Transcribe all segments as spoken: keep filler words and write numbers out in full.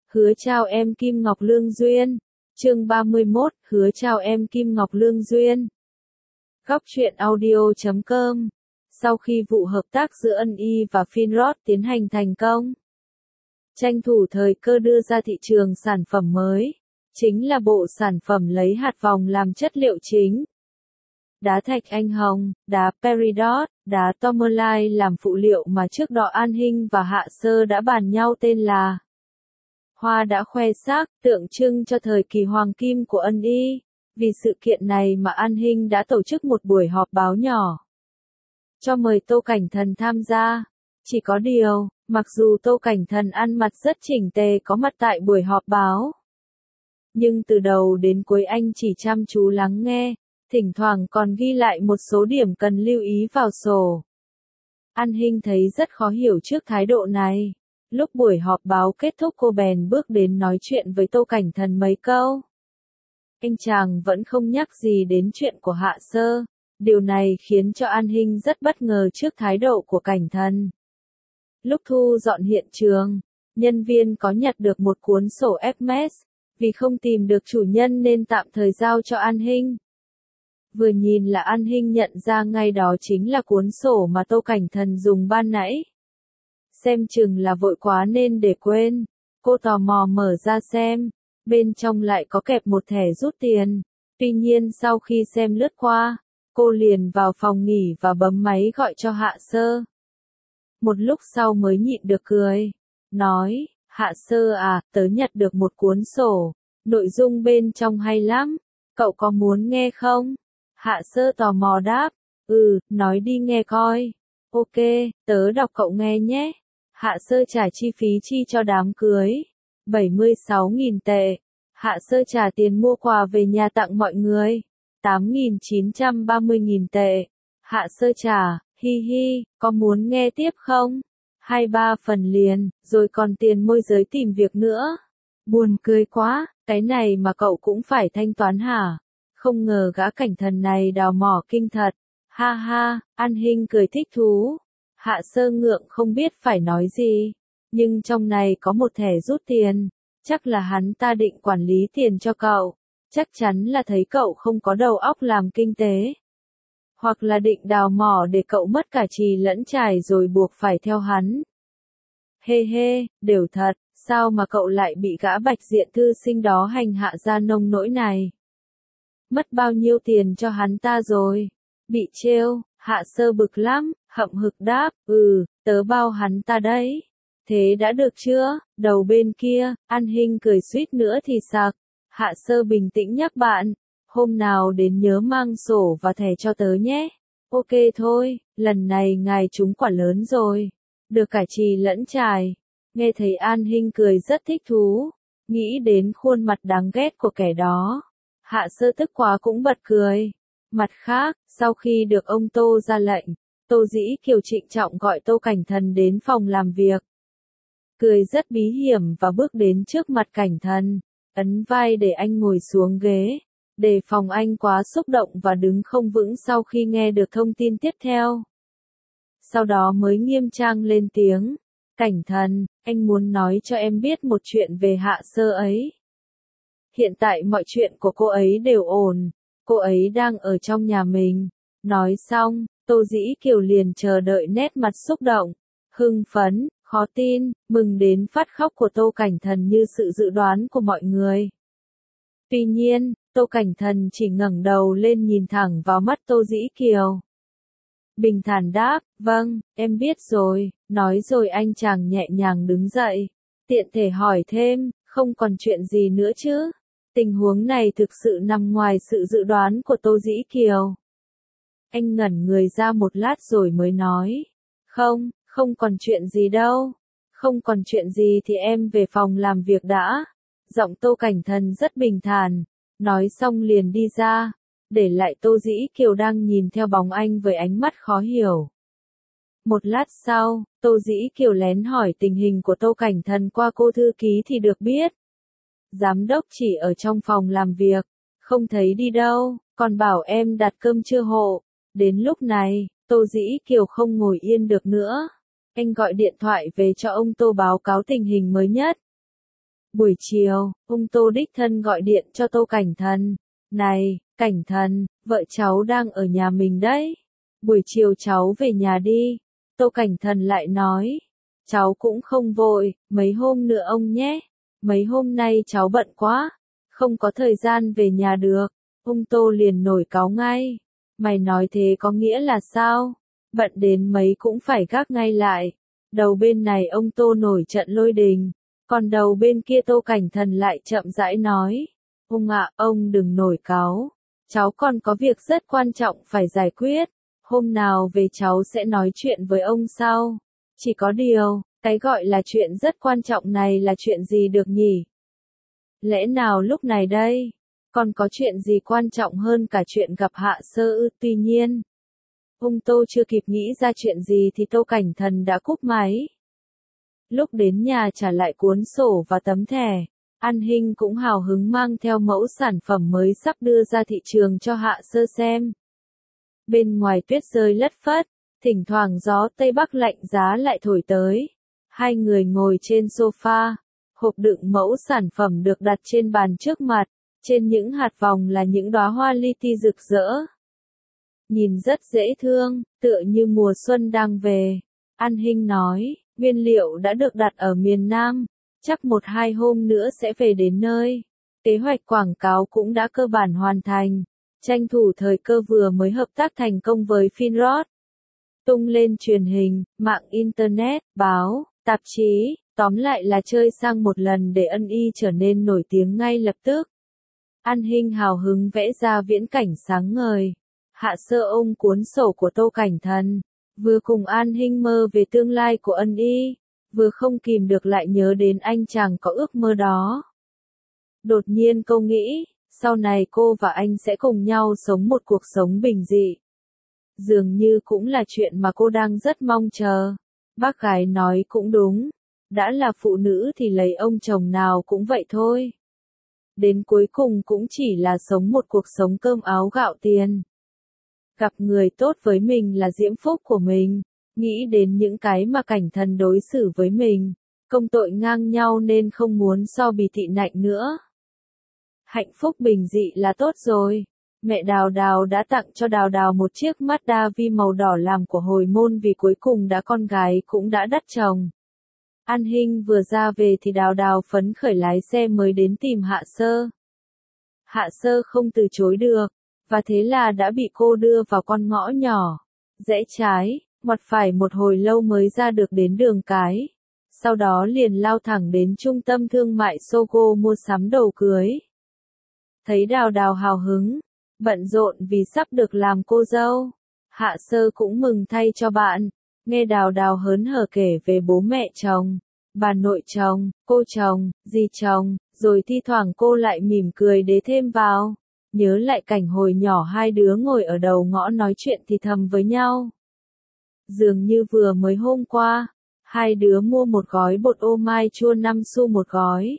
Hứa chào em Kim Ngọc Lương Duyên. Chương ba mươi mốt, hứa chào em Kim Ngọc Lương Duyên. Góc truyện audio chấm com. Sau khi vụ hợp tác giữa ân i và Finrod tiến hành thành công, tranh thủ thời cơ đưa ra thị trường sản phẩm mới, chính là bộ sản phẩm lấy hạt vòng làm chất liệu chính. Đá thạch anh hồng, đá peridot, đá tourmaline làm phụ liệu mà trước đó An Hinh và Hạ Sơ đã bàn nhau tên là Hoa đã khoe sắc, tượng trưng cho thời kỳ hoàng kim của ân i. Vì sự kiện này mà An Hinh đã tổ chức một buổi họp báo nhỏ, cho mời Tô Cảnh Thần tham gia. Chỉ có điều, mặc dù Tô Cảnh Thần ăn mặc rất chỉnh tề có mặt tại buổi họp báo, nhưng từ đầu đến cuối anh chỉ chăm chú lắng nghe, thỉnh thoảng còn ghi lại một số điểm cần lưu ý vào sổ. An Hinh thấy rất khó hiểu trước thái độ này. Lúc buổi họp báo kết thúc cô bèn bước đến nói chuyện với Tô Cảnh Thần mấy câu. Anh chàng vẫn không nhắc gì đến chuyện của Hạ Sơ. Điều này khiến cho An Hinh rất bất ngờ trước thái độ của Cảnh Thần. Lúc thu dọn hiện trường, nhân viên có nhặt được một cuốn sổ Hermes, vì không tìm được chủ nhân nên tạm thời giao cho An Hinh. Vừa nhìn là An Hinh nhận ra ngay đó chính là cuốn sổ mà Tô Cảnh Thần dùng ban nãy. Xem chừng là vội quá nên để quên. Cô tò mò mở ra xem, bên trong lại có kẹp một thẻ rút tiền. Tuy nhiên sau khi xem lướt qua, cô liền vào phòng nghỉ và bấm máy gọi cho Hạ Sơ. Một lúc sau mới nhịn được cười, nói, Hạ Sơ à, tớ nhặt được một cuốn sổ, nội dung bên trong hay lắm, cậu có muốn nghe không? Hạ Sơ tò mò đáp, ừ, nói đi nghe coi. Ok, tớ đọc cậu nghe nhé. Hạ Sơ trả chi phí chi cho đám cưới, bảy mươi sáu nghìn tệ. Hạ Sơ trả tiền mua quà về nhà tặng mọi người, tám nghìn chín trăm ba mươi nghìn tệ. Hạ Sơ trả, hi hi, có muốn nghe tiếp không? Hai ba phần liền, rồi còn tiền môi giới tìm việc nữa. Buồn cười quá, cái này mà cậu cũng phải thanh toán hả? Không ngờ gã Cảnh Thần này đào mỏ kinh thật. Ha ha, An Hinh cười thích thú. Hạ Sơ ngượng không biết phải nói gì. Nhưng trong này có một thẻ rút tiền. Chắc là hắn ta định quản lý tiền cho cậu. Chắc chắn là thấy cậu không có đầu óc làm kinh tế. Hoặc là định đào mỏ để cậu mất cả trì lẫn trải rồi buộc phải theo hắn. Hê hê, đều thật, sao mà cậu lại bị gã bạch diện thư sinh đó hành hạ ra nông nỗi này? Mất bao nhiêu tiền cho hắn ta rồi? Bị trêu, Hạ Sơ bực lắm, hậm hực đáp, ừ, tớ bao hắn ta đấy. Thế đã được chưa? Đầu bên kia, An Hinh cười suýt nữa thì sặc. Hạ Sơ bình tĩnh nhắc bạn, hôm nào đến nhớ mang sổ và thẻ cho tớ nhé. Ok thôi, lần này ngài trúng quả lớn rồi. Được cả trì lẫn trải. Nghe thấy An Hinh cười rất thích thú. Nghĩ đến khuôn mặt đáng ghét của kẻ đó. Hạ Sơ tức quá cũng bật cười. Mặt khác, sau khi được ông Tô ra lệnh, Tô Dĩ Kiều trịnh trọng gọi Tô Cảnh Thần đến phòng làm việc. Cười rất bí hiểm và bước đến trước mặt Cảnh Thần, ấn vai để anh ngồi xuống ghế, đề phòng anh quá xúc động và đứng không vững sau khi nghe được thông tin tiếp theo. Sau đó mới nghiêm trang lên tiếng, Cảnh Thần, anh muốn nói cho em biết một chuyện về Hạ Sơ ấy. Hiện tại mọi chuyện của cô ấy đều ổn, cô ấy đang ở trong nhà mình. Nói xong, Tô Dĩ Kiều liền chờ đợi nét mặt xúc động, hưng phấn, khó tin, mừng đến phát khóc của Tô Cảnh Thần như sự dự đoán của mọi người. Tuy nhiên, Tô Cảnh Thần chỉ ngẩng đầu lên nhìn thẳng vào mắt Tô Dĩ Kiều. Bình thản đáp, vâng, em biết rồi, nói rồi anh chàng nhẹ nhàng đứng dậy, tiện thể hỏi thêm, không còn chuyện gì nữa chứ? Tình huống này thực sự nằm ngoài sự dự đoán của Tô Dĩ Kiều. Anh ngẩn người ra một lát rồi mới nói, không, không còn chuyện gì đâu. Không còn chuyện gì thì em về phòng làm việc đã. Giọng Tô Cảnh Thần rất bình thản, nói xong liền đi ra, để lại Tô Dĩ Kiều đang nhìn theo bóng anh với ánh mắt khó hiểu. Một lát sau, Tô Dĩ Kiều lén hỏi tình hình của Tô Cảnh Thần qua cô thư ký thì được biết. Giám đốc chỉ ở trong phòng làm việc, không thấy đi đâu, còn bảo em đặt cơm trưa hộ. Đến lúc này, Tô Dĩ Kiều không ngồi yên được nữa. Anh gọi điện thoại về cho ông Tô báo cáo tình hình mới nhất. Buổi chiều, ông Tô đích thân gọi điện cho Tô Cảnh Thần. Này, Cảnh Thần, vợ cháu đang ở nhà mình đấy. Buổi chiều cháu về nhà đi. Tô Cảnh Thần lại nói. Cháu cũng không vội, mấy hôm nữa ông nhé. Mấy hôm nay cháu bận quá, không có thời gian về nhà được. Ông Tô liền nổi cáu ngay. Mày nói thế có nghĩa là sao? Bận đến mấy cũng phải gác ngay lại. Đầu bên này ông Tô nổi trận lôi đình. Còn đầu bên kia Tô Cảnh Thần lại chậm rãi nói. Ông ạ, ông đừng nổi cáu. Cháu còn có việc rất quan trọng phải giải quyết. Hôm nào về cháu sẽ nói chuyện với ông sau. Chỉ có điều, cái gọi là chuyện rất quan trọng này là chuyện gì được nhỉ? Lẽ nào lúc này đây, còn có chuyện gì quan trọng hơn cả chuyện gặp Hạ Sơ ư? Tuy nhiên, ông Tô chưa kịp nghĩ ra chuyện gì thì Tô Cảnh Thần đã cúp máy. Lúc đến nhà trả lại cuốn sổ và tấm thẻ, An Hinh cũng hào hứng mang theo mẫu sản phẩm mới sắp đưa ra thị trường cho Hạ Sơ xem. Bên ngoài tuyết rơi lất phất, thỉnh thoảng gió Tây Bắc lạnh giá lại thổi tới. Hai người ngồi trên sofa, hộp đựng mẫu sản phẩm được đặt trên bàn trước mặt, trên những hạt vòng là những đóa hoa li ti rực rỡ. Nhìn rất dễ thương, tựa như mùa xuân đang về. An Hinh nói, nguyên liệu đã được đặt ở miền Nam, chắc một hai hôm nữa sẽ về đến nơi. Kế hoạch quảng cáo cũng đã cơ bản hoàn thành, tranh thủ thời cơ vừa mới hợp tác thành công với Finrod. Tung lên truyền hình, mạng Internet, báo, tạp chí, tóm lại là chơi sang một lần để ân y trở nên nổi tiếng ngay lập tức. An Hinh hào hứng vẽ ra viễn cảnh sáng ngời. Hạ Sơ ôm cuốn sổ của Tô Cảnh Thần, vừa cùng An Hinh mơ về tương lai của ân y, vừa không kìm được lại nhớ đến anh chàng có ước mơ đó. Đột nhiên cô nghĩ, sau này cô và anh sẽ cùng nhau sống một cuộc sống bình dị. Dường như cũng là chuyện mà cô đang rất mong chờ. Bác gái nói cũng đúng, đã là phụ nữ thì lấy ông chồng nào cũng vậy thôi. Đến cuối cùng cũng chỉ là sống một cuộc sống cơm áo gạo tiền. Gặp người tốt với mình là diễm phúc của mình, nghĩ đến những cái mà Cảnh Thần đối xử với mình, công tội ngang nhau nên không muốn so bì tị nạnh nữa. Hạnh phúc bình dị là tốt rồi. Mẹ Đào Đào đã tặng cho Đào Đào một chiếc Mazda Vi màu đỏ làm của hồi môn vì cuối cùng đã con gái cũng đã đắt chồng. An Hinh vừa ra về thì Đào Đào phấn khởi lái xe mới đến tìm Hạ Sơ. Hạ Sơ không từ chối được, và thế là đã bị cô đưa vào con ngõ nhỏ. Rẽ trái, ngoặt phải một hồi lâu mới ra được đến đường cái. Sau đó liền lao thẳng đến trung tâm thương mại Sogo mua sắm đồ cưới. Thấy Đào Đào hào hứng, bận rộn vì sắp được làm cô dâu. Hạ Sơ cũng mừng thay cho bạn, nghe Đào Đào hớn hở kể về bố mẹ chồng, bà nội chồng, cô chồng, dì chồng, rồi thi thoảng cô lại mỉm cười đế thêm vào. Nhớ lại cảnh hồi nhỏ hai đứa ngồi ở đầu ngõ nói chuyện thì thầm với nhau. Dường như vừa mới hôm qua, hai đứa mua một gói bột ô mai chua năm xu một gói.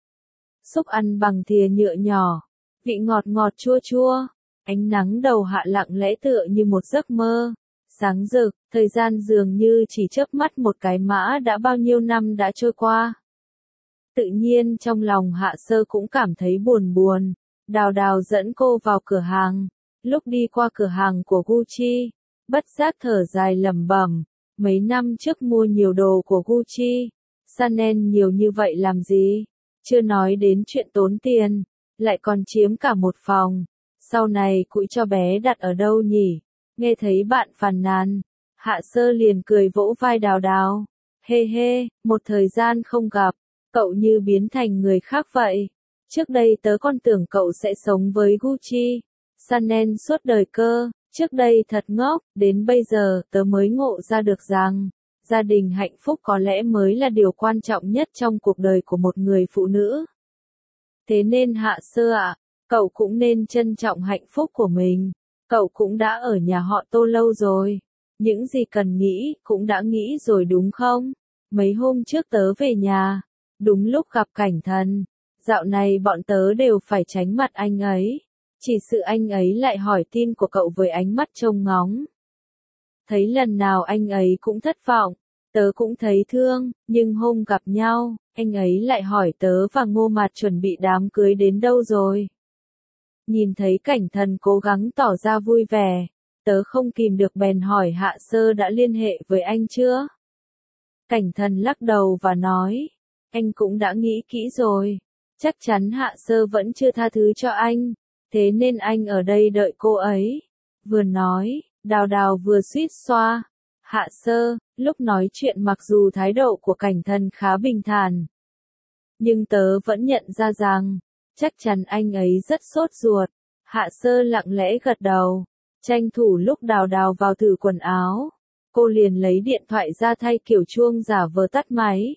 Xúc ăn bằng thìa nhựa nhỏ, vị ngọt ngọt chua chua. Ánh nắng đầu hạ lặng lẽ tựa như một giấc mơ. Sáng rực, thời gian dường như chỉ chớp mắt một cái mã đã bao nhiêu năm đã trôi qua. Tự nhiên trong lòng Hạ Sơ cũng cảm thấy buồn buồn. Đào Đào dẫn cô vào cửa hàng. Lúc đi qua cửa hàng của Gucci, bất giác thở dài lẩm bẩm. Mấy năm trước mua nhiều đồ của Gucci, Chanel nhiều như vậy làm gì? Chưa nói đến chuyện tốn tiền, lại còn chiếm cả một phòng. Sau này cũi cho bé đặt ở đâu nhỉ? Nghe thấy bạn phàn nàn, Hạ Sơ liền cười vỗ vai Đào Đào. Hê hê, một thời gian không gặp, cậu như biến thành người khác vậy. Trước đây tớ còn tưởng cậu sẽ sống với Gucci, Chanel suốt đời cơ. Trước đây thật ngốc, đến bây giờ tớ mới ngộ ra được rằng, gia đình hạnh phúc có lẽ mới là điều quan trọng nhất trong cuộc đời của một người phụ nữ. Thế nên Hạ Sơ ạ, cậu cũng nên trân trọng hạnh phúc của mình. Cậu cũng đã ở nhà họ Tô lâu rồi. Những gì cần nghĩ, cũng đã nghĩ rồi đúng không? Mấy hôm trước tớ về nhà, đúng lúc gặp Cảnh Thần. Dạo này bọn tớ đều phải tránh mặt anh ấy. Chỉ sự anh ấy lại hỏi tin của cậu với ánh mắt trông ngóng. Thấy lần nào anh ấy cũng thất vọng, tớ cũng thấy thương, nhưng hôm gặp nhau, Anh ấy lại hỏi tớ và Ngô Mạt chuẩn bị đám cưới đến đâu rồi. Nhìn thấy Cảnh Thần cố gắng tỏ ra vui vẻ, tớ không kìm được bèn hỏi Hạ Sơ đã liên hệ với anh chưa? Cảnh Thần lắc đầu và nói, anh cũng đã nghĩ kỹ rồi, chắc chắn Hạ Sơ vẫn chưa tha thứ cho anh, thế nên anh ở đây đợi cô ấy. Vừa nói, Đào Đào vừa suýt xoa. Hạ Sơ, lúc nói chuyện mặc dù thái độ của Cảnh Thần khá bình thản, nhưng tớ vẫn nhận ra rằng, chắc chắn anh ấy rất sốt ruột. Hạ Sơ lặng lẽ gật đầu, tranh thủ lúc Đào Đào vào thử quần áo, cô liền lấy điện thoại ra thay kiểu chuông giả vờ tắt máy.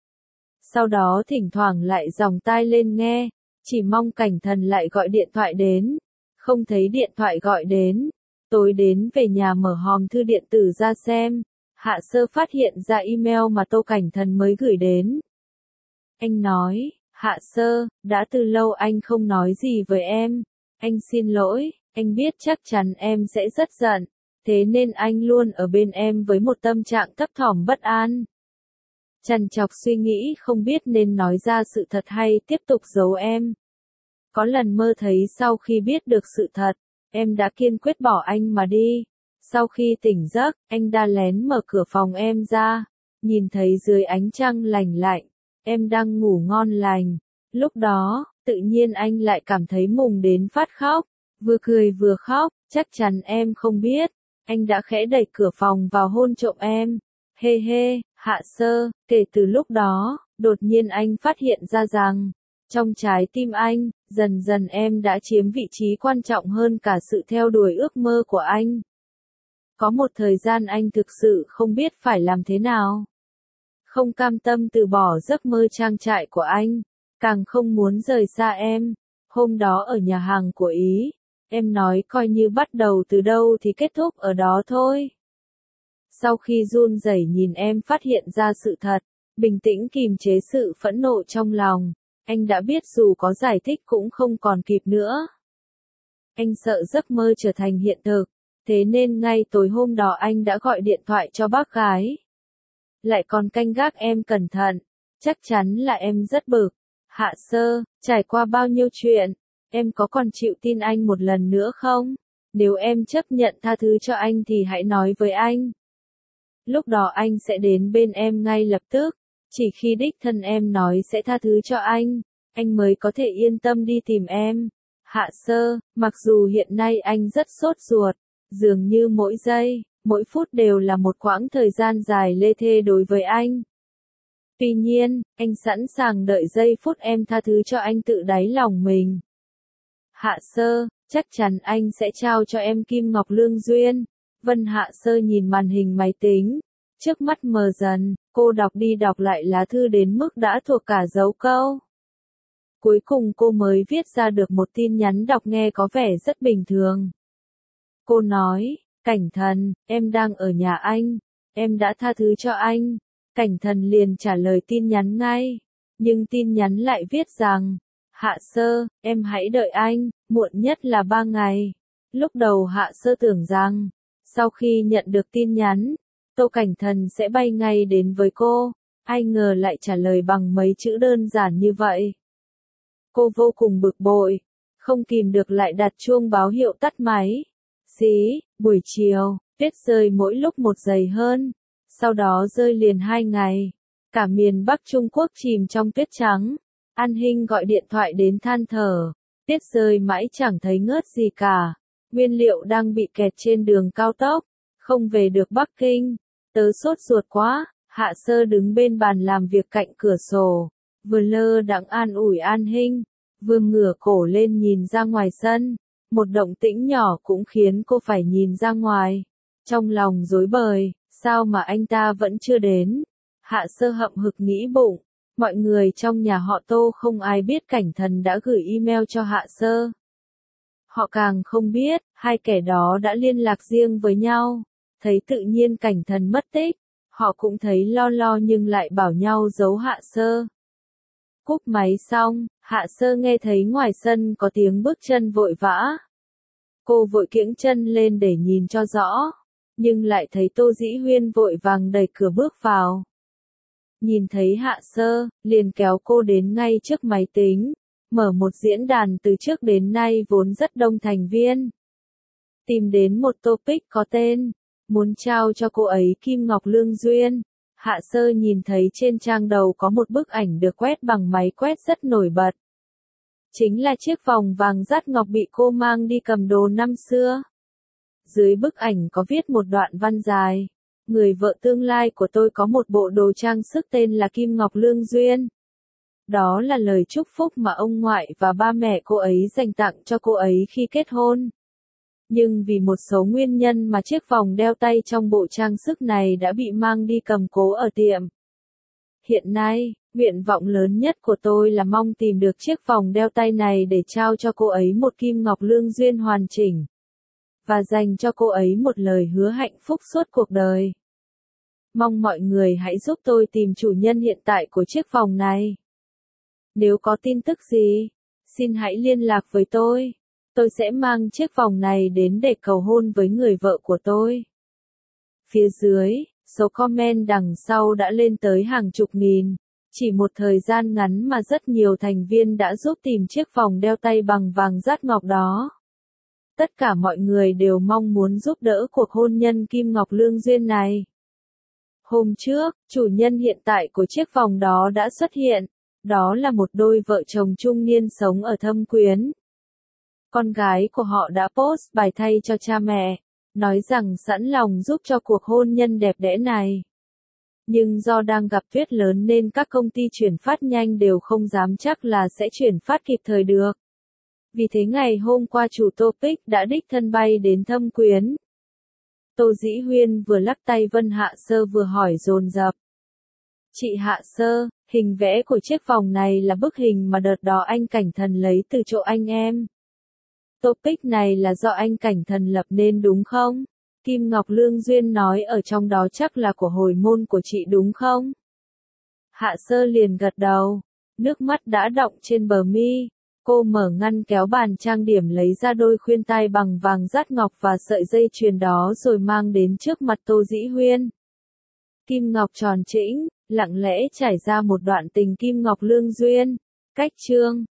Sau đó thỉnh thoảng lại dòng tai lên nghe, chỉ mong Cảnh Thần lại gọi điện thoại đến. Không thấy điện thoại gọi đến, tối đến về nhà mở hòm thư điện tử ra xem, Hạ Sơ phát hiện ra email mà Tô Cảnh Thần mới gửi đến. Anh nói, Hạ Sơ, đã từ lâu anh không nói gì với em, anh xin lỗi, anh biết chắc chắn em sẽ rất giận, thế nên anh luôn ở bên em với một tâm trạng thấp thỏm bất an. Trằn trọc suy nghĩ không biết nên nói ra sự thật hay tiếp tục giấu em. Có lần mơ thấy sau khi biết được sự thật, em đã kiên quyết bỏ anh mà đi. Sau khi tỉnh giấc, anh đã lén mở cửa phòng em ra, nhìn thấy dưới ánh trăng lành lạnh, em đang ngủ ngon lành. Lúc đó, tự nhiên anh lại cảm thấy mùng đến phát khóc, vừa cười vừa khóc, chắc chắn em không biết. Anh đã khẽ đẩy cửa phòng vào hôn trộm em. Hê hê, Hạ Sơ, kể từ lúc đó, đột nhiên anh phát hiện ra rằng, trong trái tim anh, dần dần em đã chiếm vị trí quan trọng hơn cả sự theo đuổi ước mơ của anh. Có một thời gian anh thực sự không biết phải làm thế nào. Không cam tâm từ bỏ giấc mơ trang trại của anh, càng không muốn rời xa em. Hôm đó ở nhà hàng của Ý, em nói coi như bắt đầu từ đâu thì kết thúc ở đó thôi. Sau khi run rẩy nhìn em phát hiện ra sự thật, bình tĩnh kìm chế sự phẫn nộ trong lòng, anh đã biết dù có giải thích cũng không còn kịp nữa. Anh sợ giấc mơ trở thành hiện thực, thế nên ngay tối hôm đó anh đã gọi điện thoại cho bác gái. Lại còn canh gác em cẩn thận, chắc chắn là em rất bực. Hạ Sơ, trải qua bao nhiêu chuyện, em có còn chịu tin anh một lần nữa không? Nếu em chấp nhận tha thứ cho anh thì hãy nói với anh. Lúc đó anh sẽ đến bên em ngay lập tức, chỉ khi đích thân em nói sẽ tha thứ cho anh, anh mới có thể yên tâm đi tìm em. Hạ Sơ, mặc dù hiện nay anh rất sốt ruột, dường như mỗi giây, mỗi phút đều là một quãng thời gian dài lê thê đối với anh. Tuy nhiên, anh sẵn sàng đợi giây phút em tha thứ cho anh tự đáy lòng mình. Hạ Sơ, chắc chắn anh sẽ trao cho em kim ngọc lương duyên. Vân Hạ Sơ nhìn màn hình máy tính, trước mắt mờ dần, cô đọc đi đọc lại lá thư đến mức đã thuộc cả dấu câu. Cuối cùng cô mới viết ra được một tin nhắn đọc nghe có vẻ rất bình thường. Cô nói, Cảnh Thần, em đang ở nhà anh, em đã tha thứ cho anh. Cảnh Thần liền trả lời tin nhắn ngay, nhưng tin nhắn lại viết rằng, Hạ Sơ, em hãy đợi anh, muộn nhất là ba ngày. Lúc đầu Hạ Sơ tưởng rằng, sau khi nhận được tin nhắn, Tô Cảnh Thần sẽ bay ngay đến với cô, ai ngờ lại trả lời bằng mấy chữ đơn giản như vậy. Cô vô cùng bực bội, không kìm được lại đặt chuông báo hiệu tắt máy. Xí, buổi chiều, tuyết rơi mỗi lúc một giây hơn, sau đó rơi liền hai ngày. Cả miền Bắc Trung Quốc chìm trong tuyết trắng. An Hinh gọi điện thoại đến than thở, tuyết rơi mãi chẳng thấy ngớt gì cả. Nguyên liệu đang bị kẹt trên đường cao tốc, không về được Bắc Kinh. Tớ sốt ruột quá. Hạ Sơ đứng bên bàn làm việc cạnh cửa sổ, vừa lơ đãng an ủi An Hinh, vừa ngửa cổ lên nhìn ra ngoài sân. Một động tĩnh nhỏ cũng khiến cô phải nhìn ra ngoài. Trong lòng rối bời, sao mà anh ta vẫn chưa đến? Hạ Sơ hậm hực nghĩ bụng, mọi người trong nhà họ Tô không ai biết Cảnh Thần đã gửi email cho Hạ Sơ. Họ càng không biết, hai kẻ đó đã liên lạc riêng với nhau. Thấy tự nhiên Cảnh Thần mất tích, họ cũng thấy lo lo nhưng lại bảo nhau giấu Hạ Sơ. Cúp máy xong, Hạ Sơ nghe thấy ngoài sân có tiếng bước chân vội vã. Cô vội kiễng chân lên để nhìn cho rõ, nhưng lại thấy Tô Dĩ Huyên vội vàng đẩy cửa bước vào. Nhìn thấy Hạ Sơ, liền kéo cô đến ngay trước máy tính, mở một diễn đàn từ trước đến nay vốn rất đông thành viên. Tìm đến một topic có tên, muốn trao cho cô ấy Kim Ngọc Lương Duyên. Hạ Sơ nhìn thấy trên trang đầu có một bức ảnh được quét bằng máy quét rất nổi bật. Chính là chiếc vòng vàng dát ngọc bị cô mang đi cầm đồ năm xưa. Dưới bức ảnh có viết một đoạn văn dài. Người vợ tương lai của tôi có một bộ đồ trang sức tên là Kim Ngọc Lương Duyên. Đó là lời chúc phúc mà ông ngoại và ba mẹ cô ấy dành tặng cho cô ấy khi kết hôn. Nhưng vì một số nguyên nhân mà chiếc vòng đeo tay trong bộ trang sức này đã bị mang đi cầm cố ở tiệm. Hiện nay, nguyện vọng lớn nhất của tôi là mong tìm được chiếc vòng đeo tay này để trao cho cô ấy một Kim Ngọc Lương Duyên hoàn chỉnh. Và dành cho cô ấy một lời hứa hạnh phúc suốt cuộc đời. Mong mọi người hãy giúp tôi tìm chủ nhân hiện tại của chiếc vòng này. Nếu có tin tức gì, xin hãy liên lạc với tôi. Tôi sẽ mang chiếc vòng này đến để cầu hôn với người vợ của tôi. Phía dưới, số comment đằng sau đã lên tới hàng chục nghìn. Chỉ một thời gian ngắn mà rất nhiều thành viên đã giúp tìm chiếc vòng đeo tay bằng vàng dát ngọc đó. Tất cả mọi người đều mong muốn giúp đỡ cuộc hôn nhân Kim Ngọc Lương Duyên này. Hôm trước, chủ nhân hiện tại của chiếc vòng đó đã xuất hiện. Đó là một đôi vợ chồng trung niên sống ở Thâm Quyến. Con gái của họ đã post bài thay cho cha mẹ, nói rằng sẵn lòng giúp cho cuộc hôn nhân đẹp đẽ này. Nhưng do đang gặp tuyết lớn nên các công ty chuyển phát nhanh đều không dám chắc là sẽ chuyển phát kịp thời được. Vì thế ngày hôm qua chủ topic đã đích thân bay đến Thâm Quyến. Tô Dĩ Huyên vừa lắc tay Vân Hạ Sơ vừa hỏi dồn dập. Chị Hạ Sơ, hình vẽ của chiếc vòng này là bức hình mà đợt đó anh Cảnh Thần lấy từ chỗ anh em. Topic này là do anh Cảnh Thần lập nên đúng không? Kim Ngọc Lương Duyên nói ở trong đó chắc là của hồi môn của chị đúng không? Hạ Sơ liền gật đầu. Nước mắt đã đọng trên bờ mi. Cô mở ngăn kéo bàn trang điểm lấy ra đôi khuyên tai bằng vàng dát ngọc và sợi dây chuyền đó rồi mang đến trước mặt Tô Dĩ Huyên. Kim Ngọc tròn trĩnh, lặng lẽ trải ra một đoạn tình Kim Ngọc Lương Duyên. Cách chương